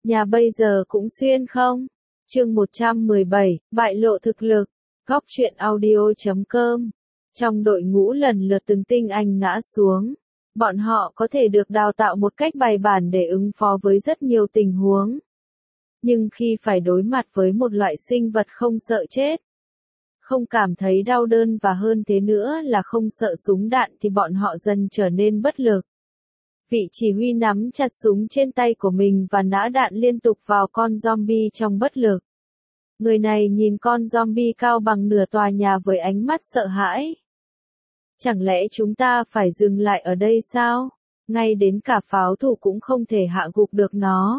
Nhà bây giờ cũng xuyên không? Chương 117, bại lộ thực lực. Góc truyện audio.com. Trong đội ngũ lần lượt từng tinh anh ngã xuống. Bọn họ có thể được đào tạo một cách bài bản để ứng phó với rất nhiều tình huống. Nhưng khi phải đối mặt với một loại sinh vật không sợ chết, không cảm thấy đau đớn và hơn thế nữa là không sợ súng đạn thì bọn họ dần trở nên bất lực. Vị chỉ huy nắm chặt súng trên tay của mình và nã đạn liên tục vào con zombie trong bất lực. Người này nhìn con zombie cao bằng nửa tòa nhà với ánh mắt sợ hãi. Chẳng lẽ chúng ta phải dừng lại ở đây sao? Ngay đến cả pháo thủ cũng không thể hạ gục được nó.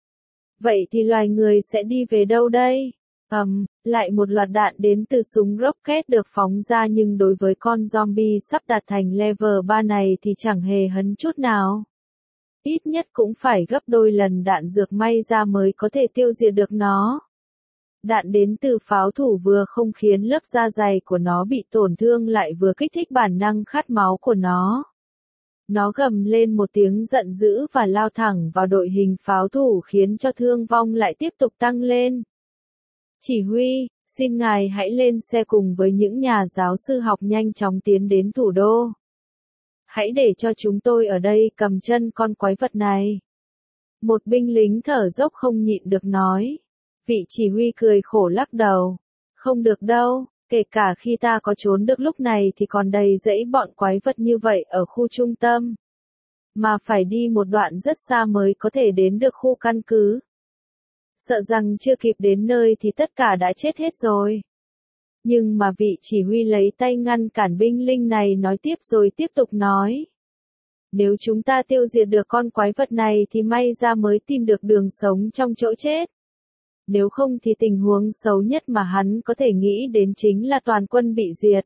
Vậy thì loài người sẽ đi về đâu đây? Lại một loạt đạn đến từ súng rocket được phóng ra, nhưng đối với con zombie sắp đạt thành level 3 này thì chẳng hề hấn chút nào. Ít nhất cũng phải gấp đôi lần đạn dược may ra mới có thể tiêu diệt được nó. Đạn đến từ pháo thủ vừa không khiến lớp da dày của nó bị tổn thương lại vừa kích thích bản năng khát máu của nó. Nó gầm lên một tiếng giận dữ và lao thẳng vào đội hình pháo thủ, khiến cho thương vong lại tiếp tục tăng lên. Chỉ huy, xin ngài hãy lên xe cùng với những nhà giáo sư học nhanh chóng tiến đến thủ đô. Hãy để cho chúng tôi ở đây cầm chân con quái vật này. Một binh lính thở dốc không nhịn được nói. Vị chỉ huy cười khổ lắc đầu. Không được đâu, kể cả khi ta có trốn được lúc này thì còn đầy rẫy bọn quái vật như vậy ở khu trung tâm. Mà phải đi một đoạn rất xa mới có thể đến được khu căn cứ. Sợ rằng chưa kịp đến nơi thì tất cả đã chết hết rồi. Nhưng mà vị chỉ huy lấy tay ngăn cản binh lính này nói tiếp rồi tiếp tục nói. Nếu chúng ta tiêu diệt được con quái vật này thì may ra mới tìm được đường sống trong chỗ chết. Nếu không thì tình huống xấu nhất mà hắn có thể nghĩ đến chính là toàn quân bị diệt.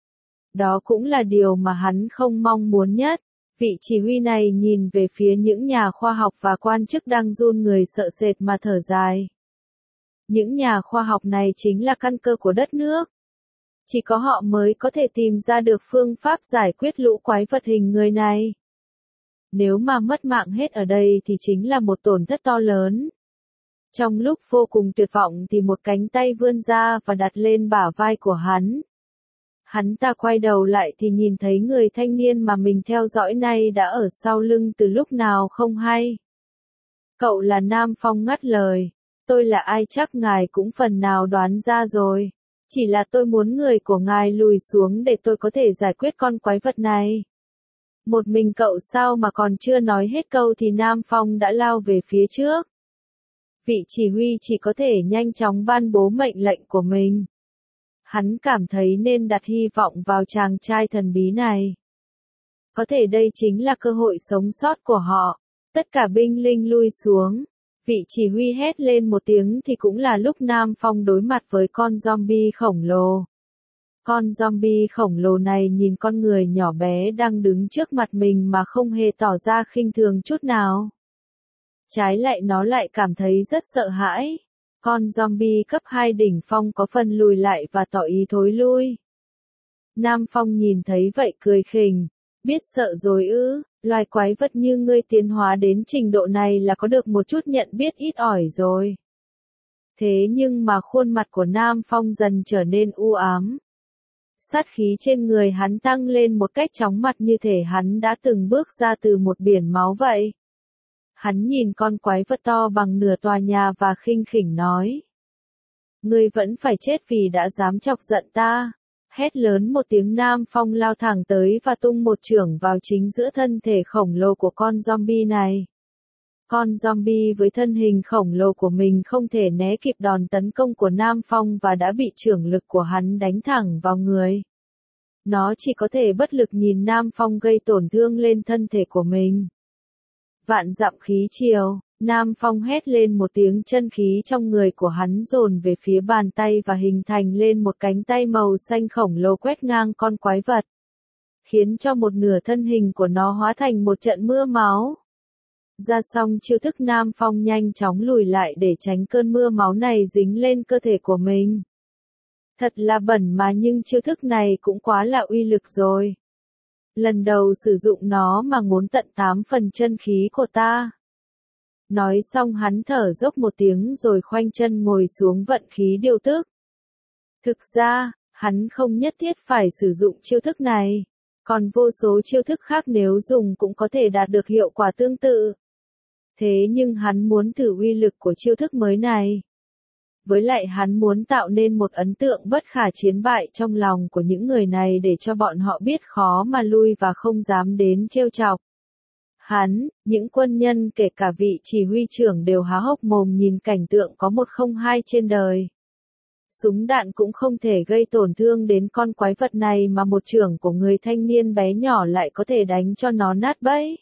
Đó cũng là điều mà hắn không mong muốn nhất. Vị chỉ huy này nhìn về phía những nhà khoa học và quan chức đang run người sợ sệt mà thở dài. Những nhà khoa học này chính là căn cơ của đất nước. Chỉ có họ mới có thể tìm ra được phương pháp giải quyết lũ quái vật hình người này. Nếu mà mất mạng hết ở đây thì chính là một tổn thất to lớn. Trong lúc vô cùng tuyệt vọng thì một cánh tay vươn ra và đặt lên bả vai của hắn. Hắn ta quay đầu lại thì nhìn thấy người thanh niên mà mình theo dõi nay đã ở sau lưng từ lúc nào không hay. Cậu là Nam Phong ngắt lời. Tôi là ai chắc ngài cũng phần nào đoán ra rồi. Chỉ là tôi muốn người của ngài lùi xuống để tôi có thể giải quyết con quái vật này. Một mình cậu sao mà còn chưa nói hết câu thì Nam Phong đã lao về phía trước. Vị chỉ huy chỉ có thể nhanh chóng ban bố mệnh lệnh của mình. Hắn cảm thấy nên đặt hy vọng vào chàng trai thần bí này. Có thể đây chính là cơ hội sống sót của họ. Tất cả binh lính lui xuống. Vị chỉ huy hét lên một tiếng thì cũng là lúc Nam Phong đối mặt với con zombie khổng lồ. Con zombie khổng lồ này nhìn con người nhỏ bé đang đứng trước mặt mình mà không hề tỏ ra khinh thường chút nào. Trái lại nó lại cảm thấy rất sợ hãi. Con zombie cấp 2 đỉnh phong có phần lùi lại và tỏ ý thối lui. Nam Phong nhìn thấy vậy cười khỉnh. Biết sợ rồi ư, loài quái vật như ngươi tiến hóa đến trình độ này là có được một chút nhận biết ít ỏi rồi. Thế nhưng mà khuôn mặt của Nam Phong dần trở nên u ám. Sát khí trên người hắn tăng lên một cách chóng mặt như thể hắn đã từng bước ra từ một biển máu vậy. Hắn nhìn con quái vật to bằng nửa tòa nhà và khinh khỉnh nói. Ngươi vẫn phải chết vì đã dám chọc giận ta. Hét lớn một tiếng, Nam Phong lao thẳng tới và tung một chưởng vào chính giữa thân thể khổng lồ của con zombie này. Con zombie với thân hình khổng lồ của mình không thể né kịp đòn tấn công của Nam Phong và đã bị chưởng lực của hắn đánh thẳng vào người. Nó chỉ có thể bất lực nhìn Nam Phong gây tổn thương lên thân thể của mình. Vạn dặm khí chiều, Nam Phong hét lên một tiếng, chân khí trong người của hắn dồn về phía bàn tay và hình thành lên một cánh tay màu xanh khổng lồ quét ngang con quái vật. Khiến cho một nửa thân hình của nó hóa thành một trận mưa máu. Ra xong chiêu thức, Nam Phong nhanh chóng lùi lại để tránh cơn mưa máu này dính lên cơ thể của mình. Thật là bẩn mà, nhưng chiêu thức này cũng quá là uy lực rồi. Lần đầu sử dụng nó mà ngốn tận 8 phần chân khí của ta. Nói xong hắn thở dốc một tiếng rồi khoanh chân ngồi xuống vận khí điều tức. Thực ra, hắn không nhất thiết phải sử dụng chiêu thức này. Còn vô số chiêu thức khác nếu dùng cũng có thể đạt được hiệu quả tương tự. Thế nhưng hắn muốn thử uy lực của chiêu thức mới này. Với lại hắn muốn tạo nên một ấn tượng bất khả chiến bại trong lòng của những người này để cho bọn họ biết khó mà lui và không dám đến trêu chọc. Hắn, những quân nhân kể cả vị chỉ huy trưởng đều há hốc mồm nhìn cảnh tượng có một không hai trên đời. Súng đạn cũng không thể gây tổn thương đến con quái vật này mà một trưởng của người thanh niên bé nhỏ lại có thể đánh cho nó nát bẫy.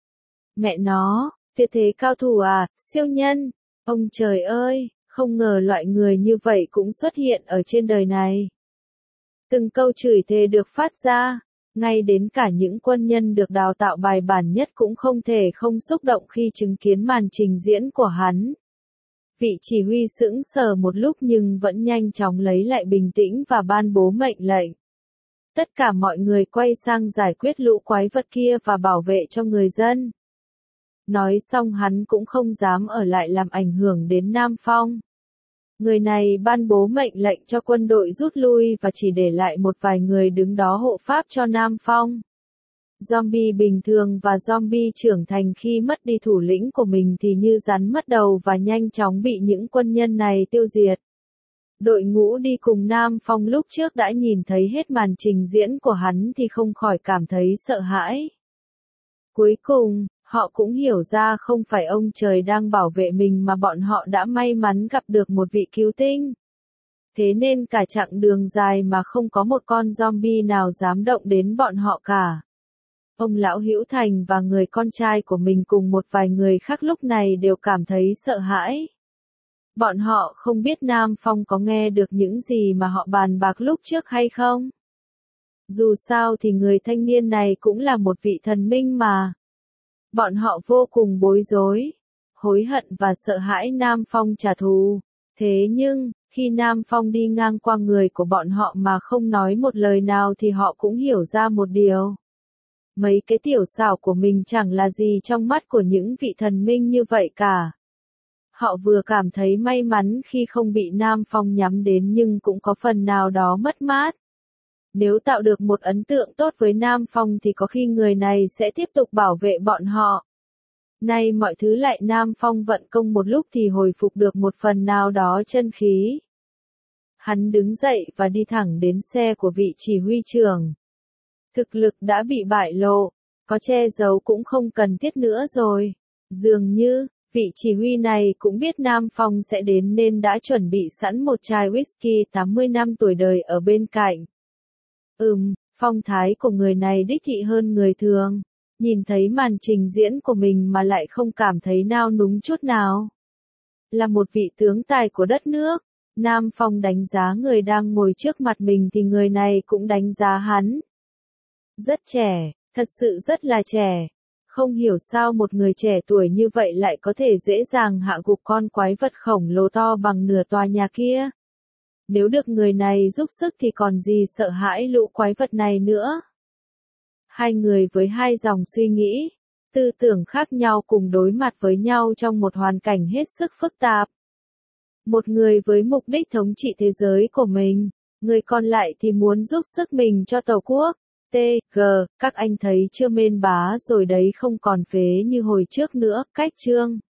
Mẹ nó, tuyệt thế cao thủ à, siêu nhân, ông trời ơi, không ngờ loại người như vậy cũng xuất hiện ở trên đời này. Từng câu chửi thề được phát ra, ngay đến cả những quân nhân được đào tạo bài bản nhất cũng không thể không xúc động khi chứng kiến màn trình diễn của hắn. Vị chỉ huy sững sờ một lúc nhưng vẫn nhanh chóng lấy lại bình tĩnh và ban bố mệnh lệnh. Tất cả mọi người quay sang giải quyết lũ quái vật kia và bảo vệ cho người dân. Nói xong hắn cũng không dám ở lại làm ảnh hưởng đến Nam Phong. Người này ban bố mệnh lệnh cho quân đội rút lui và chỉ để lại một vài người đứng đó hộ pháp cho Nam Phong. Zombie bình thường và zombie trưởng thành khi mất đi thủ lĩnh của mình thì như rắn mất đầu và nhanh chóng bị những quân nhân này tiêu diệt. Đội ngũ đi cùng Nam Phong lúc trước đã nhìn thấy hết màn trình diễn của hắn thì không khỏi cảm thấy sợ hãi. Cuối cùng, họ cũng hiểu ra không phải ông trời đang bảo vệ mình mà bọn họ đã may mắn gặp được một vị cứu tinh. Thế nên cả chặng đường dài mà không có một con zombie nào dám động đến bọn họ cả. Ông lão Hữu Thành và người con trai của mình cùng một vài người khác lúc này đều cảm thấy sợ hãi. Bọn họ không biết Nam Phong có nghe được những gì mà họ bàn bạc lúc trước hay không. Dù sao thì người thanh niên này cũng là một vị thần minh mà. Bọn họ vô cùng bối rối, hối hận và sợ hãi Nam Phong trả thù. Thế nhưng, khi Nam Phong đi ngang qua người của bọn họ mà không nói một lời nào thì họ cũng hiểu ra một điều. Mấy cái tiểu xảo của mình chẳng là gì trong mắt của những vị thần minh như vậy cả. Họ vừa cảm thấy may mắn khi không bị Nam Phong nhắm đến nhưng cũng có phần nào đó mất mát. Nếu tạo được một ấn tượng tốt với Nam Phong thì có khi người này sẽ tiếp tục bảo vệ bọn họ. Nay mọi thứ lại Nam Phong vận công một lúc thì hồi phục được một phần nào đó chân khí. Hắn đứng dậy và đi thẳng đến xe của vị chỉ huy trưởng. Thực lực đã bị bại lộ, có che giấu cũng không cần thiết nữa rồi. Dường như, vị chỉ huy này cũng biết Nam Phong sẽ đến nên đã chuẩn bị sẵn một chai whisky 80 năm tuổi đời ở bên cạnh. Phong thái của người này đích thị hơn người thường. Nhìn thấy màn trình diễn của mình mà lại không cảm thấy nao núng chút nào. Là một vị tướng tài của đất nước, Nam Phong đánh giá người đang ngồi trước mặt mình thì người này cũng đánh giá hắn. Rất trẻ, thật sự rất là trẻ. Không hiểu sao một người trẻ tuổi như vậy lại có thể dễ dàng hạ gục con quái vật khổng lồ to bằng nửa tòa nhà kia. Nếu được người này giúp sức thì còn gì sợ hãi lũ quái vật này nữa. Hai người với hai dòng suy nghĩ, tư tưởng khác nhau cùng đối mặt với nhau trong một hoàn cảnh hết sức phức tạp. Một người với mục đích thống trị thế giới của mình, người còn lại thì muốn giúp sức mình cho Tổ quốc. T.G. Các anh thấy chưa, mên bá rồi đấy, không còn phế như hồi trước nữa. Cách chương